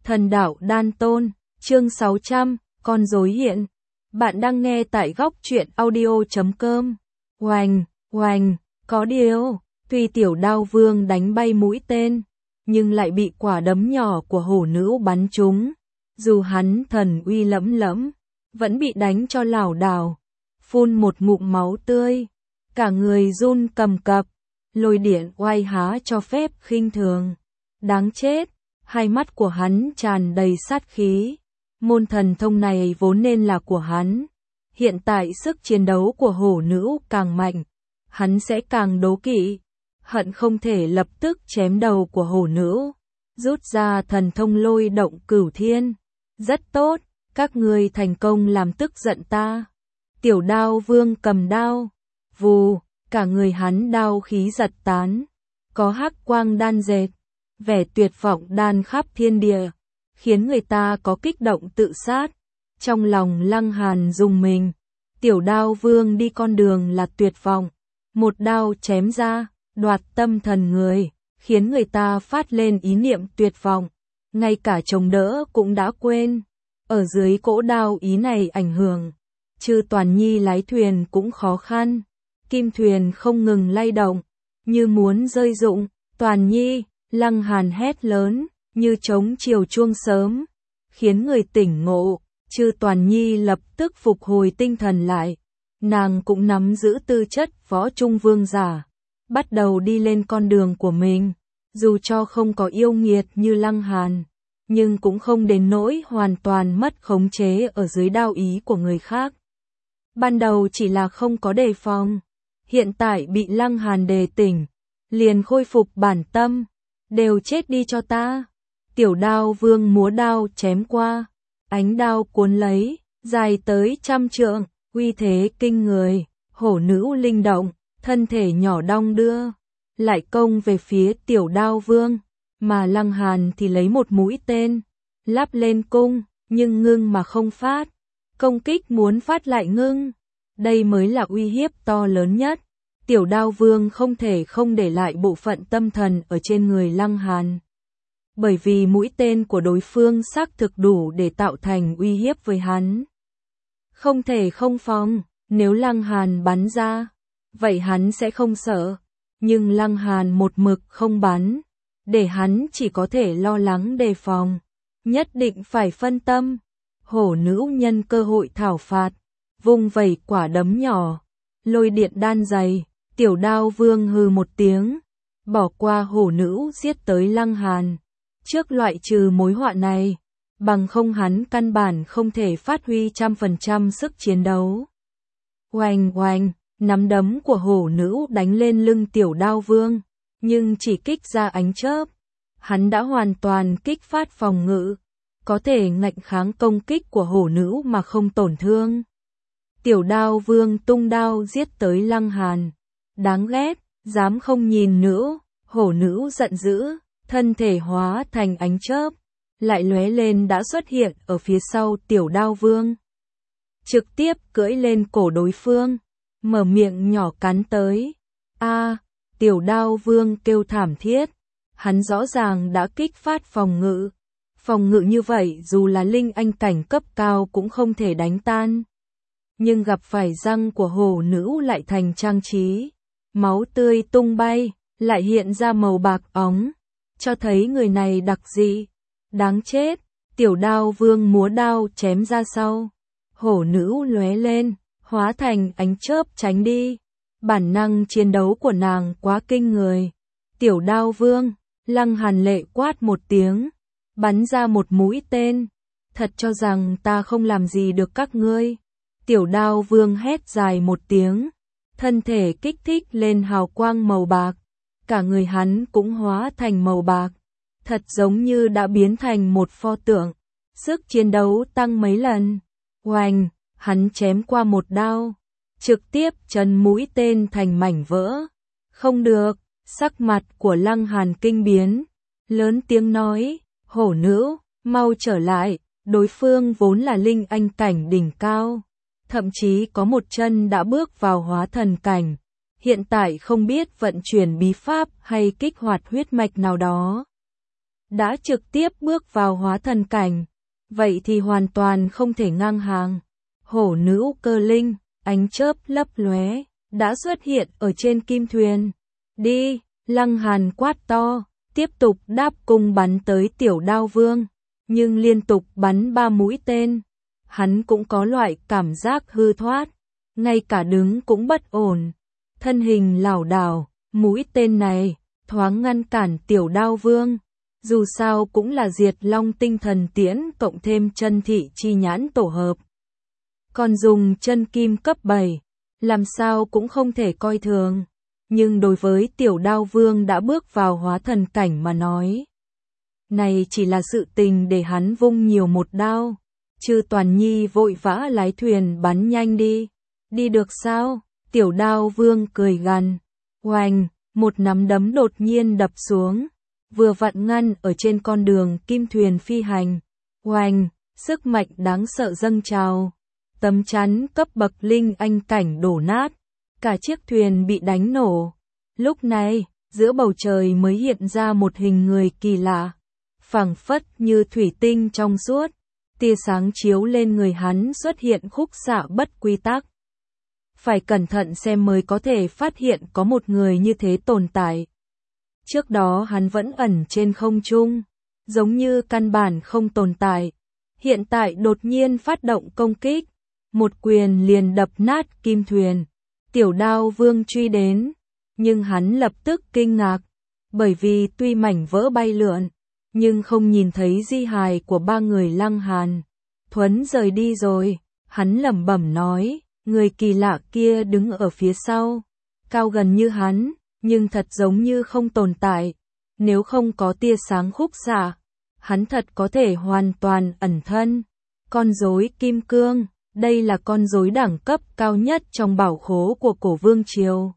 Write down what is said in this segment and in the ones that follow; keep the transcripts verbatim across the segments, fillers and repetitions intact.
Thần đạo đan tôn, chương sáu trăm, con rối hiện. Bạn đang nghe tại góc truyện audio chấm com. Oành, oành, có điều, tuy tiểu đao vương đánh bay mũi tên, nhưng lại bị quả đấm nhỏ của hổ nữ bắn trúng. Dù hắn thần uy lẫm lẫm, vẫn bị đánh cho lảo đảo, phun một ngụm máu tươi, cả người run cầm cập, lôi điện oai há cho phép khinh thường. Đáng chết, hai mắt của hắn tràn đầy sát khí. Môn thần thông này vốn nên là của hắn. Hiện tại sức chiến đấu của hổ nữ càng mạnh, hắn sẽ càng đố kỵ, hận không thể lập tức chém đầu của hổ nữ, rút ra thần thông lôi động cửu thiên. Rất tốt, các ngươi thành công làm tức giận ta. Tiểu đao vương cầm đao, vù, cả người hắn đao khí giật tán, có hắc quang đan dệt, vẻ tuyệt vọng đan khắp thiên địa, khiến người ta có kích động tự sát. Trong lòng Lăng Hàn rùng mình, tiểu đao vương đi con đường là tuyệt vọng, một đao chém ra, đoạt tâm thần người, khiến người ta phát lên ý niệm tuyệt vọng, ngay cả chống đỡ cũng đã quên. Ở dưới cỗ đao ý này ảnh hưởng, Chư Toàn Nhi lái thuyền cũng khó khăn, kim thuyền không ngừng lay động, như muốn rơi rụng. Toàn Nhi, Lăng Hàn hét lớn, như trống chiều chuông sớm, khiến người tỉnh ngộ. Chư Toàn Nhi lập tức phục hồi tinh thần lại, nàng cũng nắm giữ tư chất võ trung vương giả, bắt đầu đi lên con đường của mình. Dù cho không có yêu nghiệt như Lăng Hàn, nhưng cũng không đến nỗi hoàn toàn mất khống chế ở dưới đao ý của người khác. Ban đầu chỉ là không có đề phòng, hiện tại bị Lăng Hàn đề tỉnh, liền khôi phục bản tâm. Đều chết đi cho ta. Tiểu đao vương múa đao chém qua, ánh đao cuốn lấy, dài tới trăm trượng, uy thế kinh người. Hổ nữ linh động, thân thể nhỏ đong đưa, lại công về phía tiểu đao vương, mà Lăng Hàn thì lấy một mũi tên, lắp lên cung, nhưng ngưng mà không phát. Công kích muốn phát lại ngưng, đây mới là uy hiếp to lớn nhất. Tiểu đao vương không thể không để lại bộ phận tâm thần ở trên người Lăng Hàn, bởi vì mũi tên của đối phương xác thực đủ để tạo thành uy hiếp với hắn. Không thể không phòng, nếu Lăng Hàn bắn ra, vậy hắn sẽ không sợ, nhưng Lăng Hàn một mực không bắn, để hắn chỉ có thể lo lắng đề phòng, nhất định phải phân tâm. Hổ nữ nhân cơ hội thảo phạt, vung vẩy quả đấm nhỏ, lôi điện đan dày. Tiểu đao vương hừ một tiếng, bỏ qua hổ nữ giết tới Lăng Hàn. Trước loại trừ mối họa này, bằng không hắn căn bản không thể phát huy trăm phần trăm sức chiến đấu. Oanh oanh, nắm đấm của hổ nữ đánh lên lưng tiểu đao vương, nhưng chỉ kích ra ánh chớp. Hắn đã hoàn toàn kích phát phòng ngự, có thể ngạnh kháng công kích của hổ nữ mà không tổn thương. Tiểu đao vương tung đao giết tới Lăng Hàn. Đáng ghét, dám không nhìn nữa. Hổ nữ giận dữ, thân thể hóa thành ánh chớp, lại lóe lên đã xuất hiện ở phía sau tiểu đao vương. Trực tiếp cưỡi lên cổ đối phương, mở miệng nhỏ cắn tới. A, tiểu đao vương kêu thảm thiết, hắn rõ ràng đã kích phát phòng ngự. Phòng ngự như vậy dù là linh anh cảnh cấp cao cũng không thể đánh tan. Nhưng gặp phải răng của hổ nữ lại thành trang trí. Máu tươi tung bay, lại hiện ra màu bạc óng, cho thấy người này đặc dị. Đáng chết, tiểu đao vương múa đao chém ra sau. Hổ nữ lóe lên, hóa thành ánh chớp tránh đi. Bản năng chiến đấu của nàng quá kinh người. Tiểu đao vương, Lăng Hàn lệ quát một tiếng, bắn ra một mũi tên. Thật cho rằng ta không làm gì được các ngươi. Tiểu đao vương hét dài một tiếng, thân thể kích thích lên hào quang màu bạc, cả người hắn cũng hóa thành màu bạc, thật giống như đã biến thành một pho tượng, sức chiến đấu tăng mấy lần. Oanh, hắn chém qua một đao, trực tiếp chấn mũi tên thành mảnh vỡ. Không được, sắc mặt của Lăng Hàn kinh biến, lớn tiếng nói, hổ nữ, mau trở lại. Đối phương vốn là linh anh cảnh đỉnh cao, thậm chí có một chân đã bước vào hóa thần cảnh, hiện tại không biết vận chuyển bí pháp hay kích hoạt huyết mạch nào đó. đã trực tiếp bước vào hóa thần cảnh, vậy thì hoàn toàn không thể ngang hàng. Hổ nữ cơ linh, ánh chớp lấp lóe, đã xuất hiện ở trên kim thuyền. Đi, Lăng Hàn quát to, tiếp tục đáp cung bắn tới Tiểu Đao Vương, nhưng liên tục bắn ba mũi tên. Hắn cũng có loại cảm giác hư thoát, ngay cả đứng cũng bất ổn, thân hình lảo đảo, mũi tên này thoáng ngăn cản Tiểu Đao Vương. Dù sao cũng là Diệt Long tinh thần tiễn cộng thêm chân thị chi nhãn tổ hợp. Còn dùng chân kim cấp bảy, làm sao cũng không thể coi thường. Nhưng đối với Tiểu Đao Vương đã bước vào hóa thần cảnh mà nói, này chỉ là sự tình để hắn vung nhiều một đao. Chư Toàn Nhi vội vã lái thuyền bắn nhanh đi. Đi được sao? Tiểu Đao Vương cười gằn. Oanh, một nắm đấm đột nhiên đập xuống, vừa vặn ngăn ở trên con đường kim thuyền phi hành. Oanh, sức mạnh đáng sợ dâng trào. Tấm chắn cấp bậc linh anh cảnh đổ nát, cả chiếc thuyền bị đánh nổ. Lúc này, giữa bầu trời mới hiện ra một hình người kỳ lạ, phảng phất như thủy tinh trong suốt. Tia sáng chiếu lên người hắn xuất hiện khúc xạ bất quy tắc. Phải cẩn thận xem mới có thể phát hiện có một người như thế tồn tại. Trước đó hắn vẫn ẩn trên không trung, giống như căn bản không tồn tại. Hiện tại đột nhiên phát động công kích, một quyền liền đập nát kim thuyền. Tiểu Đao Vương truy đến, nhưng hắn lập tức kinh ngạc, bởi vì tuy mảnh vỡ bay lượn, nhưng không nhìn thấy di hài của ba người Lăng Hàn. Thuấn rời đi rồi, hắn lẩm bẩm nói, người kỳ lạ kia đứng ở phía sau, cao gần như hắn, nhưng thật giống như không tồn tại. Nếu không có tia sáng khúc xạ, hắn thật có thể hoàn toàn ẩn thân. Con rối kim cương, đây là con rối đẳng cấp cao nhất trong bảo khố của cổ vương triều.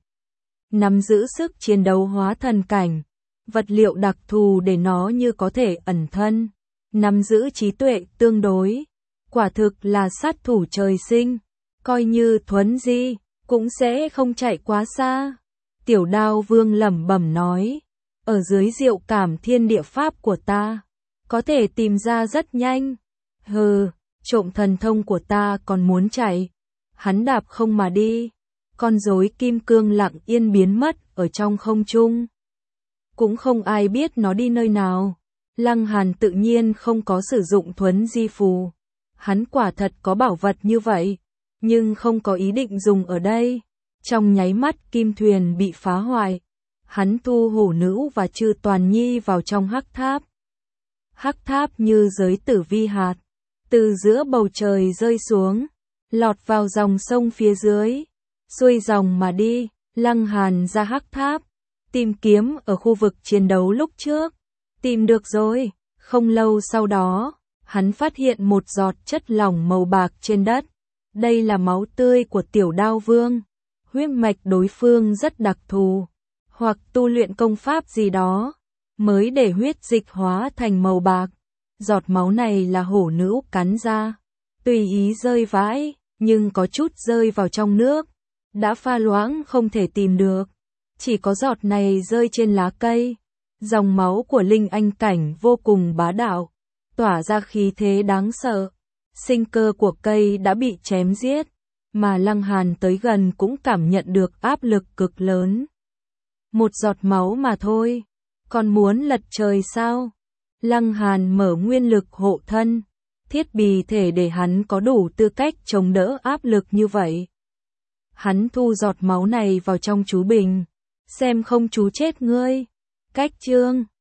Nắm giữ sức chiến đấu hóa thần cảnh, vật liệu đặc thù để nó như có thể ẩn thân, nắm giữ trí tuệ tương đối, quả thực là sát thủ trời sinh, coi như Thuấn di, cũng sẽ không chạy quá xa. Tiểu Đao Vương lẩm bẩm nói, ở dưới diệu cảm thiên địa pháp của ta, có thể tìm ra rất nhanh. Hừ, trộm thần thông của ta còn muốn chạy. Hắn đạp không mà đi, con rối kim cương lặng yên biến mất ở trong không trung. Cũng không ai biết nó đi nơi nào. Lăng Hàn tự nhiên không có sử dụng Thuấn di phù. Hắn quả thật có bảo vật như vậy, nhưng không có ý định dùng ở đây. Trong nháy mắt kim thuyền bị phá hoại, hắn thu hổ nữ và Chư Toàn Nhi vào trong hắc tháp. Hắc tháp như giới tử vi hạt, từ giữa bầu trời rơi xuống, lọt vào dòng sông phía dưới, xuôi dòng mà đi. Lăng Hàn ra hắc tháp, tìm kiếm ở khu vực chiến đấu lúc trước. Tìm được rồi, không lâu sau đó, hắn phát hiện một giọt chất lỏng màu bạc trên đất. Đây là máu tươi của Tiểu Đao Vương. Huyết mạch đối phương rất đặc thù, hoặc tu luyện công pháp gì đó, mới để huyết dịch hóa thành màu bạc. Giọt máu này là hổ nữ cắn ra, tùy ý rơi vãi, nhưng có chút rơi vào trong nước, đã pha loãng không thể tìm được. Chỉ có giọt này rơi trên lá cây. Dòng máu của linh anh cảnh vô cùng bá đạo, tỏa ra khí thế đáng sợ. Sinh cơ của cây đã bị chém giết, mà Lăng Hàn tới gần cũng cảm nhận được áp lực cực lớn. Một giọt máu mà thôi, còn muốn lật trời sao? Lăng Hàn mở nguyên lực hộ thân, thiết bị thể để hắn có đủ tư cách chống đỡ áp lực như vậy. Hắn thu giọt máu này vào trong chú bình, xem không chú chết ngươi. Cách chương